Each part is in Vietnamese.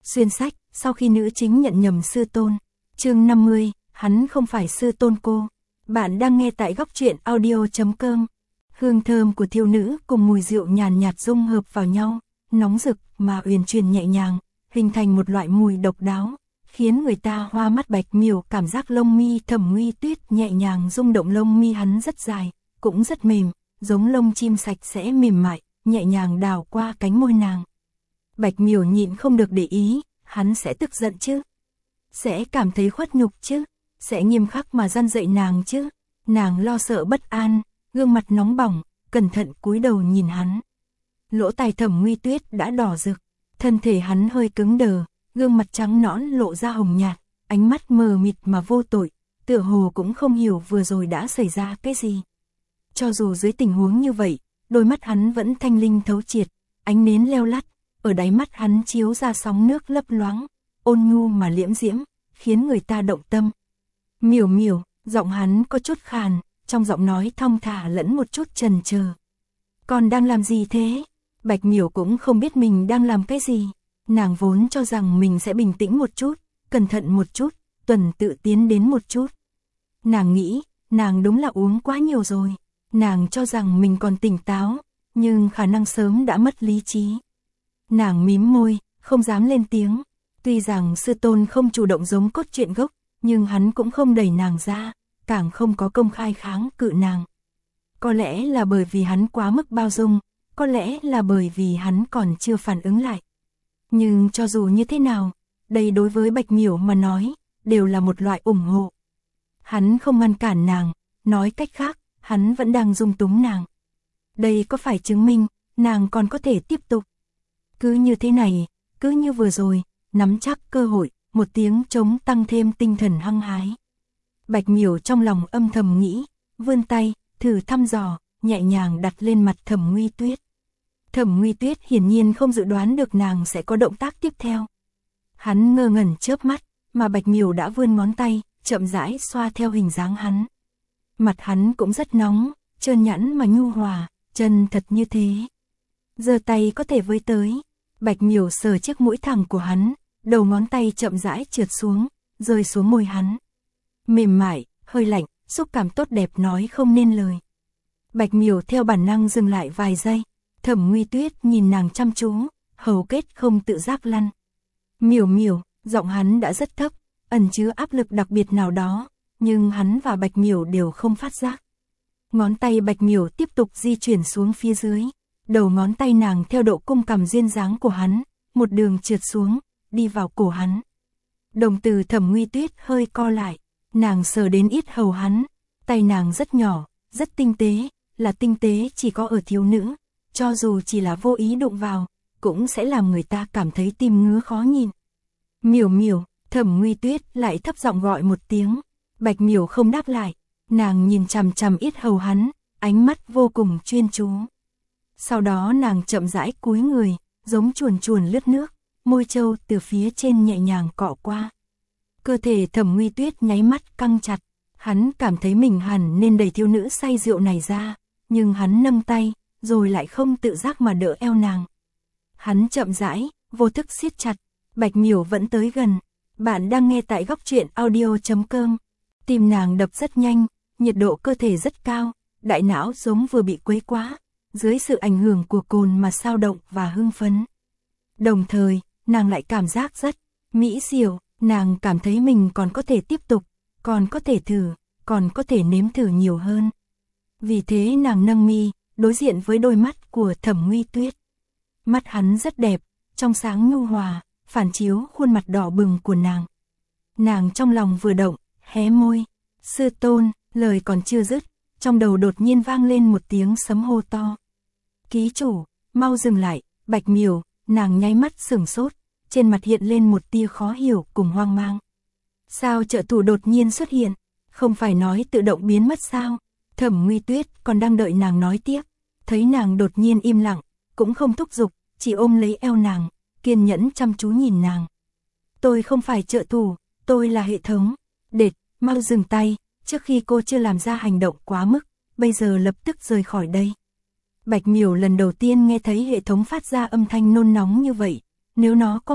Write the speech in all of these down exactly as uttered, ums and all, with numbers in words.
Xuyên sách, sau khi nữ chính nhận nhầm sư tôn. Chương năm mươi, hắn không phải sư tôn cô. Bạn đang nghe tại góc truyện audio chấm com. Hương thơm của thiêu nữ cùng mùi rượu nhàn nhạt dung hợp vào nhau, nóng rực mà uyển chuyển nhẹ nhàng, hình thành một loại mùi độc đáo, khiến người ta hoa mắt. Bạch Miểu cảm giác lông mi Thẩm Nguy Tuyết nhẹ nhàng rung động. Lông mi hắn rất dài, cũng rất mềm, giống lông chim sạch sẽ mềm mại, nhẹ nhàng đào qua cánh môi nàng. Bạch Miểu nhịn không được để ý, hắn sẽ tức giận chứ? Sẽ cảm thấy khuất nhục chứ? Sẽ nghiêm khắc mà răn dạy nàng chứ? Nàng lo sợ bất an, gương mặt nóng bỏng, cẩn thận cúi đầu nhìn hắn. Lỗ tai Thẩm Nguy Tuyết đã đỏ rực, thân thể hắn hơi cứng đờ, gương mặt trắng nõn lộ ra hồng nhạt, ánh mắt mờ mịt mà vô tội, tựa hồ cũng không hiểu vừa rồi đã xảy ra cái gì. Cho dù dưới tình huống như vậy, đôi mắt hắn vẫn thanh linh thấu triệt, ánh nến leo lắt, ở đáy mắt hắn chiếu ra sóng nước lấp loáng, ôn nhu mà liễm diễm, khiến người ta động tâm. Miểu miểu, giọng hắn có chút khàn, trong giọng nói thong thả lẫn một chút chần chờ. Con đang làm gì thế? Bạch Miểu cũng không biết mình đang làm cái gì. Nàng vốn cho rằng mình sẽ bình tĩnh một chút, cẩn thận một chút, tuần tự tiến đến một chút. Nàng nghĩ, nàng đúng là uống quá nhiều rồi. Nàng cho rằng mình còn tỉnh táo, nhưng khả năng sớm đã mất lý trí. Nàng mím môi, không dám lên tiếng. Tuy rằng sư tôn không chủ động giống cốt truyện gốc, nhưng hắn cũng không đẩy nàng ra, càng không có công khai kháng cự nàng. Có lẽ là bởi vì hắn quá mức bao dung, có lẽ là bởi vì hắn còn chưa phản ứng lại. Nhưng cho dù như thế nào, đây đối với Bạch Miểu mà nói, đều là một loại ủng hộ. Hắn không ngăn cản nàng, nói cách khác, hắn vẫn đang dung túng nàng. Đây có phải chứng minh, nàng còn có thể tiếp tục. Cứ như thế này, cứ như vừa rồi, nắm chắc cơ hội, một tiếng trống tăng thêm tinh thần hăng hái. Bạch Miểu trong lòng âm thầm nghĩ, vươn tay, thử thăm dò, nhẹ nhàng đặt lên mặt Thẩm Nguy Tuyết. Thẩm Nguy Tuyết hiển nhiên không dự đoán được nàng sẽ có động tác tiếp theo. Hắn ngơ ngẩn chớp mắt, mà Bạch Miểu đã vươn ngón tay, chậm rãi xoa theo hình dáng hắn. Mặt hắn cũng rất nóng, trơn nhẵn mà nhu hòa, chân thật như thế. Giơ tay có thể với tới. Bạch Miểu sờ chiếc mũi thẳng của hắn, đầu ngón tay chậm rãi trượt xuống, rơi xuống môi hắn. Mềm mại, hơi lạnh, xúc cảm tốt đẹp nói không nên lời. Bạch Miểu theo bản năng dừng lại vài giây. Thẩm Nguy Tuyết nhìn nàng chăm chú, hầu kết không tự giác lăn. Miểu miểu, giọng hắn đã rất thấp, ẩn chứa áp lực đặc biệt nào đó, nhưng hắn và Bạch Miểu đều không phát giác. Ngón tay Bạch Miểu tiếp tục di chuyển xuống phía dưới, đầu ngón tay nàng theo độ cung cằm duyên dáng của hắn, một đường trượt xuống, đi vào cổ hắn. Đồng tử Thẩm Nguy Tuyết hơi co lại, nàng sờ đến yết hầu hắn, tay nàng rất nhỏ, rất tinh tế, là tinh tế chỉ có ở thiếu nữ, cho dù chỉ là vô ý đụng vào, cũng sẽ làm người ta cảm thấy tim ngứa khó nhìn. Miểu miểu, Thẩm Nguy Tuyết lại thấp giọng gọi một tiếng. Bạch Miểu không đáp lại, nàng nhìn chằm chằm yết hầu hắn, ánh mắt vô cùng chuyên chú. Sau đó nàng chậm rãi cúi người, giống chuồn chuồn lướt nước, môi trâu từ phía trên nhẹ nhàng cọ qua. Cơ thể Thẩm Nguy Tuyết nháy mắt căng chặt, hắn cảm thấy mình hẳn nên đẩy thiếu nữ say rượu này ra, nhưng hắn nâng tay, rồi lại không tự giác mà đỡ eo nàng. Hắn chậm rãi, vô thức siết chặt, Bạch Miểu vẫn tới gần. Bạn đang nghe tại góc truyện audio chấm com. Tim nàng đập rất nhanh, nhiệt độ cơ thể rất cao, đại não giống vừa bị quấy quá, dưới sự ảnh hưởng của cồn mà sao động và hưng phấn. Đồng thời, nàng lại cảm giác rất mỹ diệu, nàng cảm thấy mình còn có thể tiếp tục, còn có thể thử, còn có thể nếm thử nhiều hơn. Vì thế nàng nâng mi, đối diện với đôi mắt của Thẩm Nguy Tuyết. Mắt hắn rất đẹp, trong sáng nhu hòa, phản chiếu khuôn mặt đỏ bừng của nàng. Nàng trong lòng vừa động, hé môi. Sư tôn, lời còn chưa dứt, trong đầu đột nhiên vang lên một tiếng sấm hô to. Ký chủ, mau dừng lại. Bạch Miểu, nàng nháy mắt sửng sốt, trên mặt hiện lên một tia khó hiểu cùng hoang mang. Sao trợ thủ đột nhiên xuất hiện? Không phải nói tự động biến mất sao? Thẩm Nguy Tuyết còn đang đợi nàng nói tiếp, thấy nàng đột nhiên im lặng, cũng không thúc giục, chỉ ôm lấy eo nàng, kiên nhẫn chăm chú nhìn nàng. Tôi không phải trợ thủ, tôi là hệ thống. Đệt, mau dừng tay, trước khi cô chưa làm ra hành động quá mức, bây giờ lập tức rời khỏi đây. Bạch Miểu lần đầu tiên nghe thấy hệ thống phát ra âm thanh nôn nóng như vậy, nếu nó có mặt,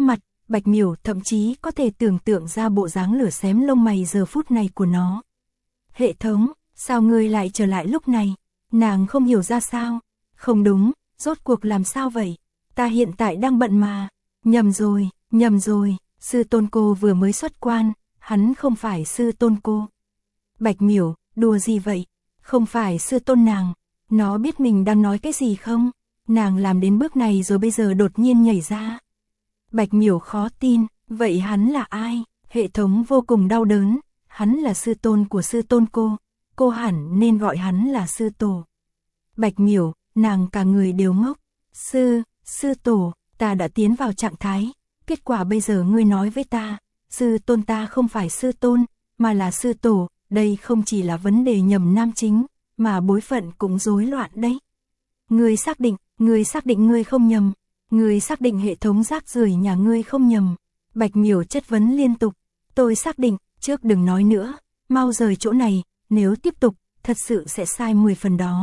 Bạch Miểu thậm chí có thể tưởng tượng ra bộ dáng lửa xém lông mày giờ phút này của nó. Hệ thống, sao ngươi lại trở lại lúc này? Nàng không hiểu ra sao. Không đúng, rốt cuộc làm sao vậy? Ta hiện tại đang bận mà. Nhầm rồi, nhầm rồi, sư tôn cô vừa mới xuất quan, hắn không phải sư tôn cô. Bạch Miểu, đùa gì vậy? Không phải sư tôn nàng. Nó biết mình đang nói cái gì không? Nàng làm đến bước này rồi bây giờ đột nhiên nhảy ra. Bạch Miểu khó tin, vậy hắn là ai? Hệ thống vô cùng đau đớn, hắn là sư tôn của sư tôn cô, cô hẳn nên gọi hắn là sư tổ. Bạch Miểu, nàng cả người đều ngốc. Sư, sư tổ, ta đã tiến vào trạng thái, kết quả bây giờ ngươi nói với ta, sư tôn ta không phải sư tôn, mà là sư tổ, đây không chỉ là vấn đề nhầm nam chính, mà bối phận cũng rối loạn đấy. Ngươi xác định, ngươi xác định ngươi không nhầm, ngươi xác định hệ thống rác rưởi nhà ngươi không nhầm. Bạch Miểu chất vấn liên tục, tôi xác định, trước đừng nói nữa, mau rời chỗ này, nếu tiếp tục, thật sự sẽ sai mười phần đó.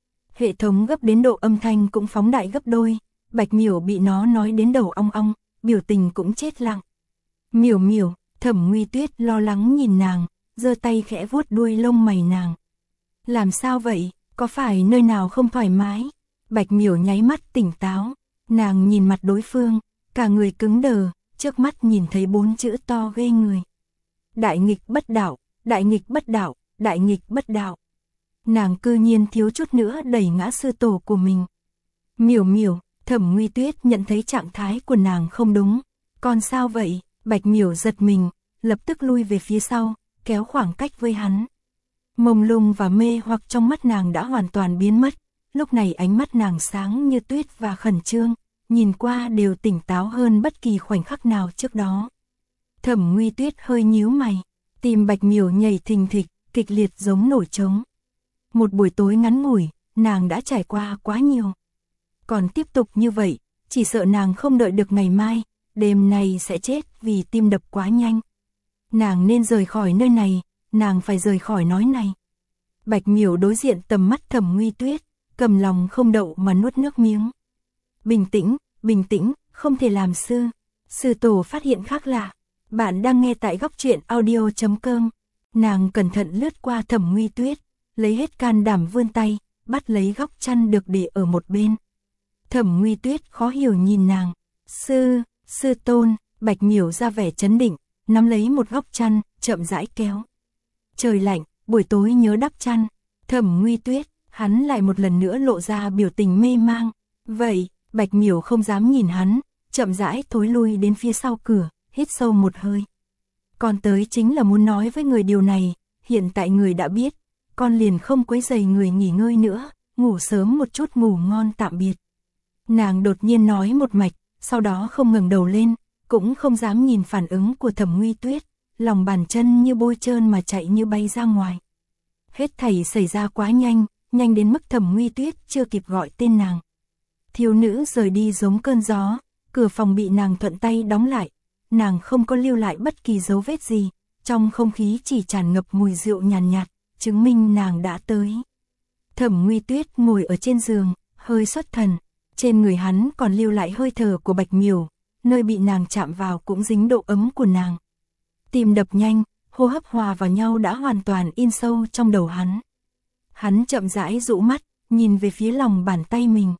Hệ thống gấp đến độ âm thanh cũng phóng đại gấp đôi, Bạch Miểu bị nó nói đến đầu ong ong, biểu tình cũng chết lặng. Miểu Miểu, Thẩm Nguy Tuyết lo lắng nhìn nàng, giơ tay khẽ vuốt đuôi lông mày nàng. Làm sao vậy, có phải nơi nào không thoải mái? Bạch Miểu nháy mắt tỉnh táo, nàng nhìn mặt đối phương, cả người cứng đờ, trước mắt nhìn thấy bốn chữ to ghê người. Đại nghịch bất đạo, đại nghịch bất đạo, đại nghịch bất đạo. Nàng cư nhiên thiếu chút nữa đẩy ngã sư tổ của mình. Miểu Miểu, Thẩm Nguy Tuyết nhận thấy trạng thái của nàng không đúng. Còn sao vậy? Bạch Miểu giật mình, lập tức lui về phía sau, kéo khoảng cách với hắn. Mông lung và mê hoặc trong mắt nàng đã hoàn toàn biến mất. Lúc này ánh mắt nàng sáng như tuyết và khẩn trương, nhìn qua đều tỉnh táo hơn bất kỳ khoảnh khắc nào trước đó. Thẩm Nguy Tuyết hơi nhíu mày, tim Bạch Miểu nhảy thình thịch, kịch liệt giống nổi trống. Một buổi tối ngắn ngủi, nàng đã trải qua quá nhiều. Còn tiếp tục như vậy, chỉ sợ nàng không đợi được ngày mai, đêm nay sẽ chết vì tim đập quá nhanh. Nàng nên rời khỏi nơi này, nàng phải rời khỏi nói này. Bạch Miểu đối diện tầm mắt Thẩm Nguy Tuyết, cầm lòng không đậu mà nuốt nước miếng. Bình tĩnh, bình tĩnh, không thể làm sư. Sư tổ phát hiện khác lạ. Bạn đang nghe tại góc truyện audio chấm com. Nàng cẩn thận lướt qua Thẩm Nguy Tuyết, lấy hết can đảm vươn tay, bắt lấy góc chăn được để ở một bên. Thẩm Nguy Tuyết khó hiểu nhìn nàng. Sư, sư tôn, Bạch Miểu ra vẻ chấn định, nắm lấy một góc chăn, chậm rãi kéo. Trời lạnh, buổi tối nhớ đắp chăn. Thẩm Nguy Tuyết, hắn lại một lần nữa lộ ra biểu tình mê mang. Vậy, Bạch Miểu không dám nhìn hắn, chậm rãi thối lui đến phía sau cửa, hít sâu một hơi. Con tới chính là muốn nói với người điều này, hiện tại người đã biết, con liền không quấy rầy người nghỉ ngơi nữa, ngủ sớm một chút, ngủ ngon tạm biệt. Nàng đột nhiên nói một mạch, sau đó không ngẩng đầu lên, cũng không dám nhìn phản ứng của Thẩm Nguy Tuyết, lòng bàn chân như bôi trơn mà chạy như bay ra ngoài. Hết thảy xảy ra quá nhanh, nhanh đến mức Thẩm Nguy Tuyết chưa kịp gọi tên nàng. Thiếu nữ rời đi giống cơn gió, cửa phòng bị nàng thuận tay đóng lại, nàng không có lưu lại bất kỳ dấu vết gì, trong không khí chỉ tràn ngập mùi rượu nhàn nhạt, chứng minh nàng đã tới. Thẩm Nguy Tuyết ngồi ở trên giường, hơi xuất thần, trên người hắn còn lưu lại hơi thở của Bạch Miểu, nơi bị nàng chạm vào cũng dính độ ấm của nàng. Tim đập nhanh, hô hấp hòa vào nhau đã hoàn toàn in sâu trong đầu hắn. Hắn chậm rãi dụ mắt, nhìn về phía lòng bàn tay mình.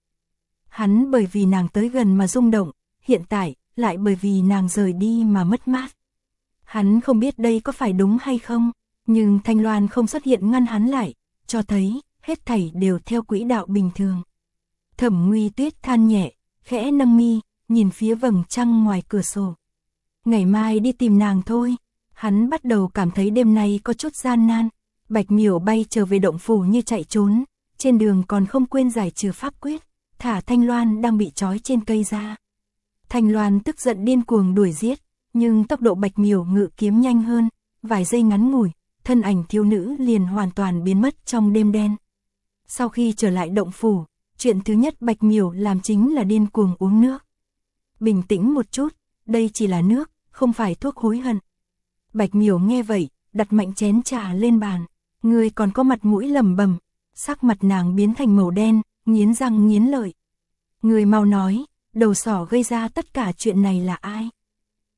Hắn bởi vì nàng tới gần mà rung động, hiện tại, lại bởi vì nàng rời đi mà mất mát. Hắn không biết đây có phải đúng hay không, nhưng Thanh Loan không xuất hiện ngăn hắn lại, cho thấy, hết thảy đều theo quỹ đạo bình thường. Thẩm Nguy Tuyết than nhẹ, khẽ nâng mi, nhìn phía vầng trăng ngoài cửa sổ. Ngày mai đi tìm nàng thôi. Hắn bắt đầu cảm thấy đêm nay có chút gian nan. Bạch Miểu bay trở về động phủ như chạy trốn, trên đường còn không quên giải trừ pháp quyết, thả Thanh Loan đang bị trói trên cây ra. Thanh Loan tức giận điên cuồng đuổi giết, nhưng tốc độ Bạch Miểu ngự kiếm nhanh hơn, vài giây ngắn ngủi, thân ảnh thiếu nữ liền hoàn toàn biến mất trong đêm đen. Sau khi trở lại động phủ, chuyện thứ nhất Bạch Miểu làm chính là điên cuồng uống nước. Bình tĩnh một chút, đây chỉ là nước, không phải thuốc hối hận. Bạch Miểu nghe vậy, đặt mạnh chén trà lên bàn, người còn có mặt mũi lẩm bẩm, sắc mặt nàng biến thành màu đen, nghiến răng nghiến lợi. Người mau nói, đầu sỏ gây ra tất cả chuyện này là ai?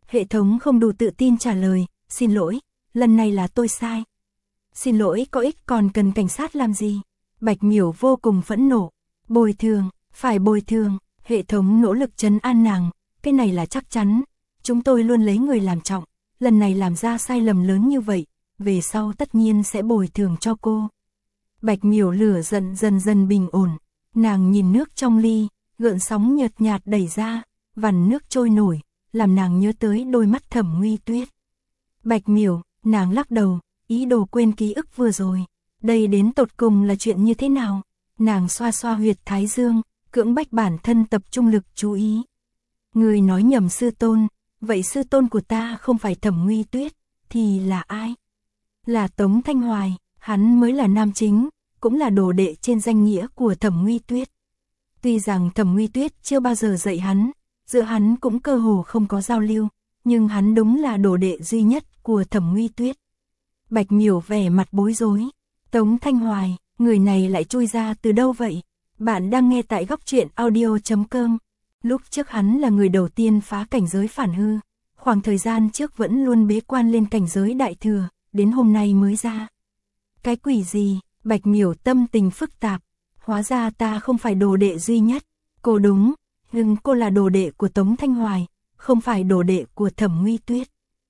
Hệ thống không đủ tự tin trả lời, xin lỗi, lần này là tôi sai. Xin lỗi có ích còn cần cảnh sát làm gì? Bạch Miểu vô cùng phẫn nộ. Bồi thường, phải bồi thường, hệ thống nỗ lực trấn an nàng, cái này là chắc chắn. Chúng tôi luôn lấy người làm trọng, lần này làm ra sai lầm lớn như vậy, về sau tất nhiên sẽ bồi thường cho cô. Bạch Miểu lửa giận dần dần bình ổn, nàng nhìn nước trong ly, gợn sóng nhợt nhạt đẩy ra, vằn nước trôi nổi, làm nàng nhớ tới đôi mắt Thẩm Nguy Tuyết. Bạch Miểu, nàng lắc đầu, ý đồ quên ký ức vừa rồi. Đây đến tột cùng là chuyện như thế nào? Nàng xoa xoa huyệt thái dương, cưỡng bách bản thân tập trung lực chú ý. Người nói nhầm sư tôn, vậy sư tôn của ta không phải Thẩm Nguy Tuyết, thì là ai? Là Tống Thanh Hoài, hắn mới là nam chính, cũng là đồ đệ trên danh nghĩa của Thẩm Nguy Tuyết. Tuy rằng Thẩm Nguy Tuyết chưa bao giờ dạy hắn, giữa hắn cũng cơ hồ không có giao lưu, nhưng hắn đúng là đồ đệ duy nhất của Thẩm Nguy Tuyết. Bạch Miểu vẻ mặt bối rối. Tống Thanh Hoài, người này lại chui ra từ đâu vậy? Bạn đang nghe tại góc truyện audio chấm com. Lúc trước hắn là người đầu tiên phá cảnh giới phản hư, khoảng thời gian trước vẫn luôn bế quan lên cảnh giới đại thừa, đến hôm nay mới ra. Cái quỷ gì? Bạch Miểu tâm tình phức tạp. Hóa ra ta không phải đồ đệ duy nhất. Cô đúng, nhưng cô là đồ đệ của Tống Thanh Hoài, không phải đồ đệ của Thẩm Nguy Tuyết.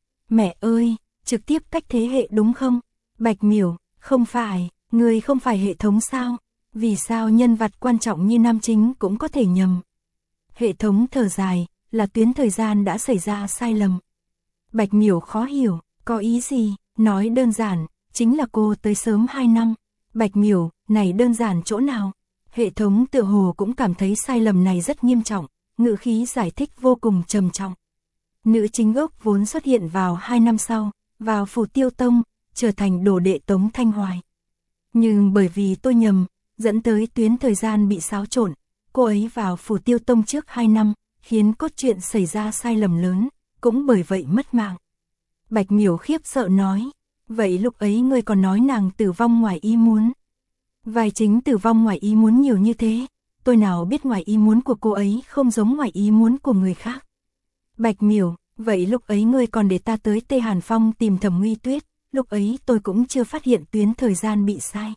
Mẹ ơi, trực tiếp cách thế hệ đúng không? Bạch Miểu, không phải, người không phải hệ thống sao? Vì sao nhân vật quan trọng như nam chính cũng có thể nhầm? Hệ thống thở dài, là tuyến thời gian đã xảy ra sai lầm. Bạch Miểu khó hiểu, có ý gì? Nói đơn giản, chính là cô tới sớm hai năm. Bạch Miểu, này đơn giản chỗ nào? Hệ thống tựa hồ cũng cảm thấy sai lầm này rất nghiêm trọng, ngữ khí giải thích vô cùng trầm trọng. Nữ chính gốc vốn xuất hiện vào hai năm sau, vào Phù Tiêu Tông, trở thành đồ đệ Tống Thanh Hoài. Nhưng bởi vì tôi nhầm, dẫn tới tuyến thời gian bị xáo trộn, cô ấy vào Phù Tiêu Tông trước hai năm, khiến cốt truyện xảy ra sai lầm lớn, cũng bởi vậy mất mạng. Bạch Miểu khiếp sợ nói, vậy lúc ấy ngươi còn nói nàng tử vong ngoài ý muốn. Vai chính tử vong ngoài ý muốn nhiều như thế, tôi nào biết ngoài ý muốn của cô ấy không giống ngoài ý muốn của người khác. Bạch Miểu, vậy lúc ấy ngươi còn để ta tới Tê Hàn Phong tìm Thẩm Nguy Tuyết, lúc ấy tôi cũng chưa phát hiện tuyến thời gian bị sai.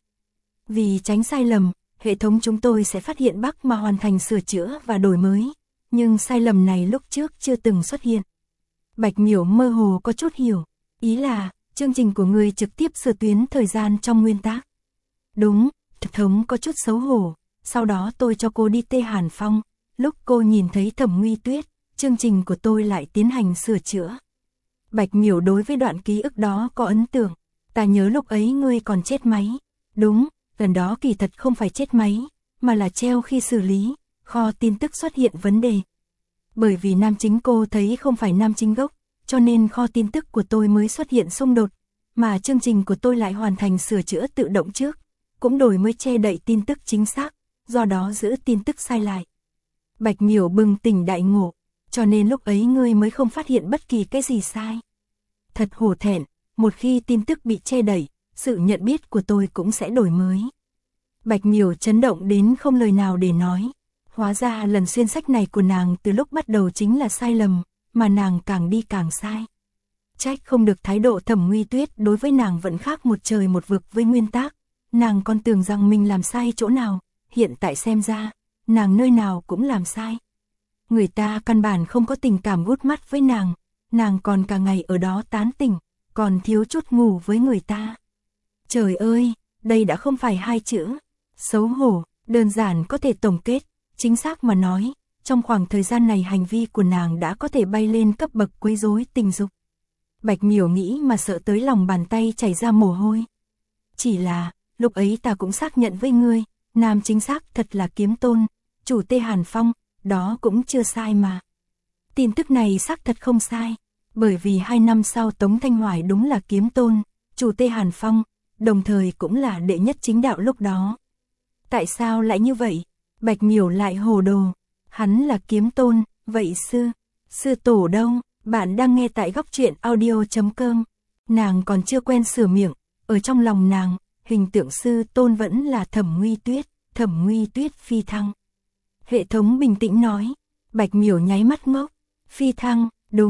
Vì tránh sai lầm, hệ thống chúng tôi sẽ phát hiện bug mà hoàn thành sửa chữa và đổi mới, nhưng sai lầm này lúc trước chưa từng xuất hiện. Bạch Miểu mơ hồ có chút hiểu, ý là, chương trình của ngươi trực tiếp sửa tuyến thời gian trong nguyên tác. Đúng, hệ thống có chút xấu hổ, sau đó tôi cho cô đi Tê Hàn Phong, lúc cô nhìn thấy Thẩm Nguy Tuyết, chương trình của tôi lại tiến hành sửa chữa. Bạch Miểu đối với đoạn ký ức đó có ấn tượng, ta nhớ lúc ấy ngươi còn chết máy. Đúng, lần đó kỳ thật không phải chết máy, mà là treo khi xử lý, kho tin tức xuất hiện vấn đề. Bởi vì nam chính cô thấy không phải nam chính gốc, cho nên kho tin tức của tôi mới xuất hiện xung đột, mà chương trình của tôi lại hoàn thành sửa chữa tự động trước, cũng đổi mới che đậy tin tức chính xác, do đó giữ tin tức sai lại. Bạch Miểu bừng tỉnh đại ngộ, cho nên lúc ấy ngươi mới không phát hiện bất kỳ cái gì sai. Thật hổ thẹn, một khi tin tức bị che đậy, sự nhận biết của tôi cũng sẽ đổi mới. Bạch Miểu chấn động đến không lời nào để nói. Hóa ra lần xuyên sách này của nàng từ lúc bắt đầu chính là sai lầm, mà nàng càng đi càng sai. Trách không được thái độ Thẩm Nguy Tuyết đối với nàng vẫn khác một trời một vực với nguyên tác. Nàng còn tưởng rằng mình làm sai chỗ nào, hiện tại xem ra, nàng nơi nào cũng làm sai. Người ta căn bản không có tình cảm gút mắt với nàng, nàng còn cả ngày ở đó tán tỉnh, còn thiếu chút ngủ với người ta. Trời ơi, đây đã không phải hai chữ xấu hổ, đơn giản có thể tổng kết, chính xác mà nói, trong khoảng thời gian này hành vi của nàng đã có thể bay lên cấp bậc quấy rối tình dục. Bạch Miểu nghĩ mà sợ tới lòng bàn tay chảy ra mồ hôi. Chỉ là, lúc ấy ta cũng xác nhận với ngươi, nam chính xác thật là Kiếm Tôn, chủ Tê Hàn Phong, đó cũng chưa sai mà. Tin tức này xác thật không sai, bởi vì hai năm sau Tống Thanh Hoài đúng là Kiếm Tôn, chủ Tê Hàn Phong, đồng thời cũng là đệ nhất chính đạo lúc đó. Tại sao lại như vậy? Bạch Miểu lại hồ đồ, hắn là Kiếm Tôn, vậy sư, sư tổ đâu? Bạn đang nghe tại góc truyện audio chấm com. Nàng còn chưa quen sửa miệng, ở trong lòng nàng, hình tượng sư tôn vẫn là Thẩm Nguy Tuyết, Thẩm Nguy Tuyết phi thăng. Hệ thống bình tĩnh nói, Bạch Miểu nháy mắt ngốc, phi thăng, đúng,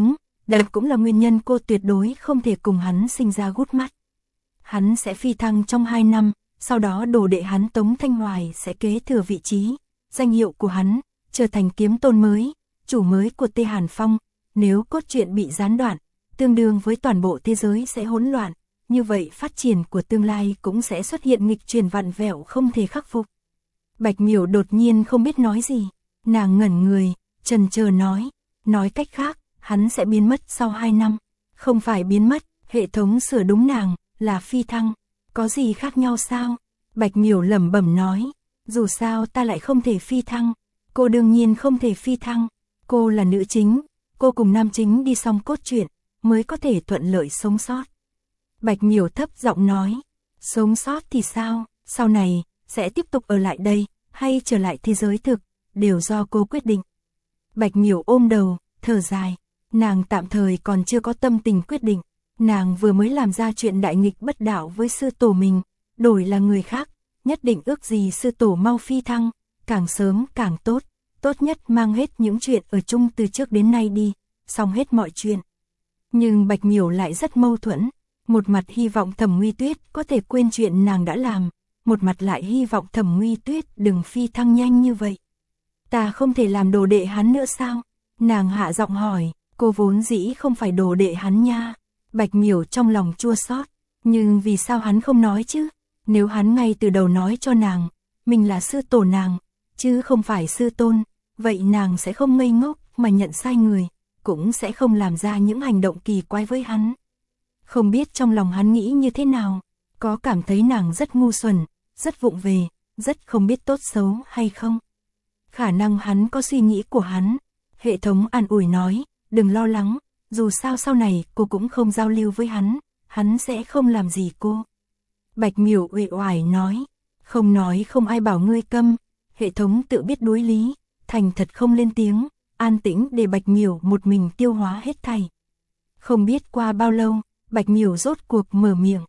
Đây cũng là nguyên nhân cô tuyệt đối không thể cùng hắn sinh ra gút mắt. Hắn sẽ phi thăng trong hai năm, sau đó đồ đệ hắn Tống Thanh Hoài sẽ kế thừa vị trí, danh hiệu của hắn, trở thành kiếm tôn mới, chủ mới của Tê Hàn Phong. Nếu cốt truyện bị gián đoạn, tương đương với toàn bộ thế giới sẽ hỗn loạn, như vậy phát triển của tương lai cũng sẽ xuất hiện nghịch chuyển vặn vẹo không thể khắc phục. Bạch Miểu đột nhiên không biết nói gì, nàng ngẩn người, chần chờ nói, nói cách khác, hắn sẽ biến mất sau hai năm, không phải biến mất, hệ thống sửa đúng nàng, là phi thăng, có gì khác nhau sao? Bạch Miểu lẩm bẩm nói, dù sao ta lại không thể phi thăng, cô đương nhiên không thể phi thăng, cô là nữ chính, cô cùng nam chính đi xong cốt truyện, mới có thể thuận lợi sống sót. Bạch Miểu thấp giọng nói, sống sót thì sao, sau này, sẽ tiếp tục ở lại đây, hay trở lại thế giới thực, đều do cô quyết định. Bạch Miểu ôm đầu, thở dài, nàng tạm thời còn chưa có tâm tình quyết định, nàng vừa mới làm ra chuyện đại nghịch bất đạo với sư tổ mình, đổi là người khác, nhất định ước gì sư tổ mau phi thăng, càng sớm càng tốt, tốt nhất mang hết những chuyện ở chung từ trước đến nay đi, xong hết mọi chuyện. Nhưng Bạch Miểu lại rất mâu thuẫn, một mặt hy vọng Thẩm Nguy Tuyết có thể quên chuyện nàng đã làm, một mặt lại hy vọng Thẩm Nguy Tuyết đừng phi thăng nhanh như vậy. Ta không thể làm đồ đệ hắn nữa sao? Nàng hạ giọng hỏi, cô vốn dĩ không phải đồ đệ hắn nha. Bạch Miểu trong lòng chua xót, nhưng vì sao hắn không nói chứ? Nếu hắn ngay từ đầu nói cho nàng, mình là sư tổ nàng, chứ không phải sư tôn, vậy nàng sẽ không ngây ngốc mà nhận sai người, cũng sẽ không làm ra những hành động kỳ quái với hắn. Không biết trong lòng hắn nghĩ như thế nào, có cảm thấy nàng rất ngu xuẩn, rất vụng về, rất không biết tốt xấu hay không? Khả năng hắn có suy nghĩ của hắn. Hệ thống an ủi nói, đừng lo lắng, dù sao sau này cô cũng không giao lưu với hắn, hắn sẽ không làm gì cô. Bạch Miểu uể oải nói, không nói không ai bảo ngươi câm. Hệ thống tự biết đối lý, thành thật không lên tiếng, an tĩnh để Bạch Miểu một mình tiêu hóa hết thảy. Không biết qua bao lâu, Bạch Miểu rốt cuộc mở miệng.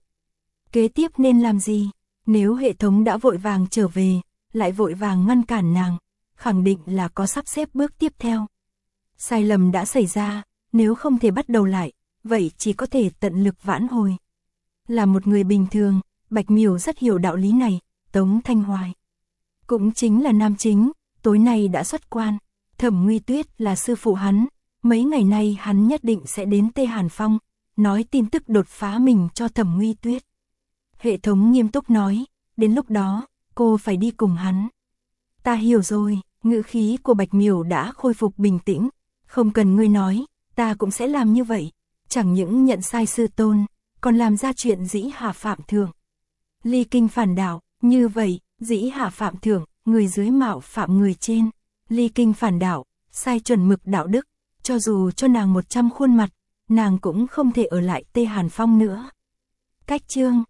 Kế tiếp nên làm gì? Nếu hệ thống đã vội vàng trở về, lại vội vàng ngăn cản nàng, khẳng định là có sắp xếp bước tiếp theo. Sai lầm đã xảy ra, nếu không thể bắt đầu lại, vậy chỉ có thể tận lực vãn hồi. Là một người bình thường, Bạch Miểu rất hiểu đạo lý này. Tống Thanh Hoài cũng chính là nam chính, tối nay đã xuất quan. Thẩm Nguy Tuyết là sư phụ hắn, mấy ngày nay hắn nhất định sẽ đến Tê Hàn Phong, nói tin tức đột phá mình cho Thẩm Nguy Tuyết. Hệ thống nghiêm túc nói, đến lúc đó, cô phải đi cùng hắn. Ta hiểu rồi, ngữ khí của Bạch Miểu đã khôi phục bình tĩnh, không cần ngươi nói, ta cũng sẽ làm như vậy, chẳng những nhận sai sư tôn, còn làm ra chuyện dĩ hạ phạm thượng. Ly kinh phản đạo, như vậy, dĩ hạ phạm thượng, người dưới mạo phạm người trên, ly kinh phản đạo, sai chuẩn mực đạo đức, cho dù cho nàng một trăm khuôn mặt, nàng cũng không thể ở lại Tê Hàn Phong nữa. Cách chương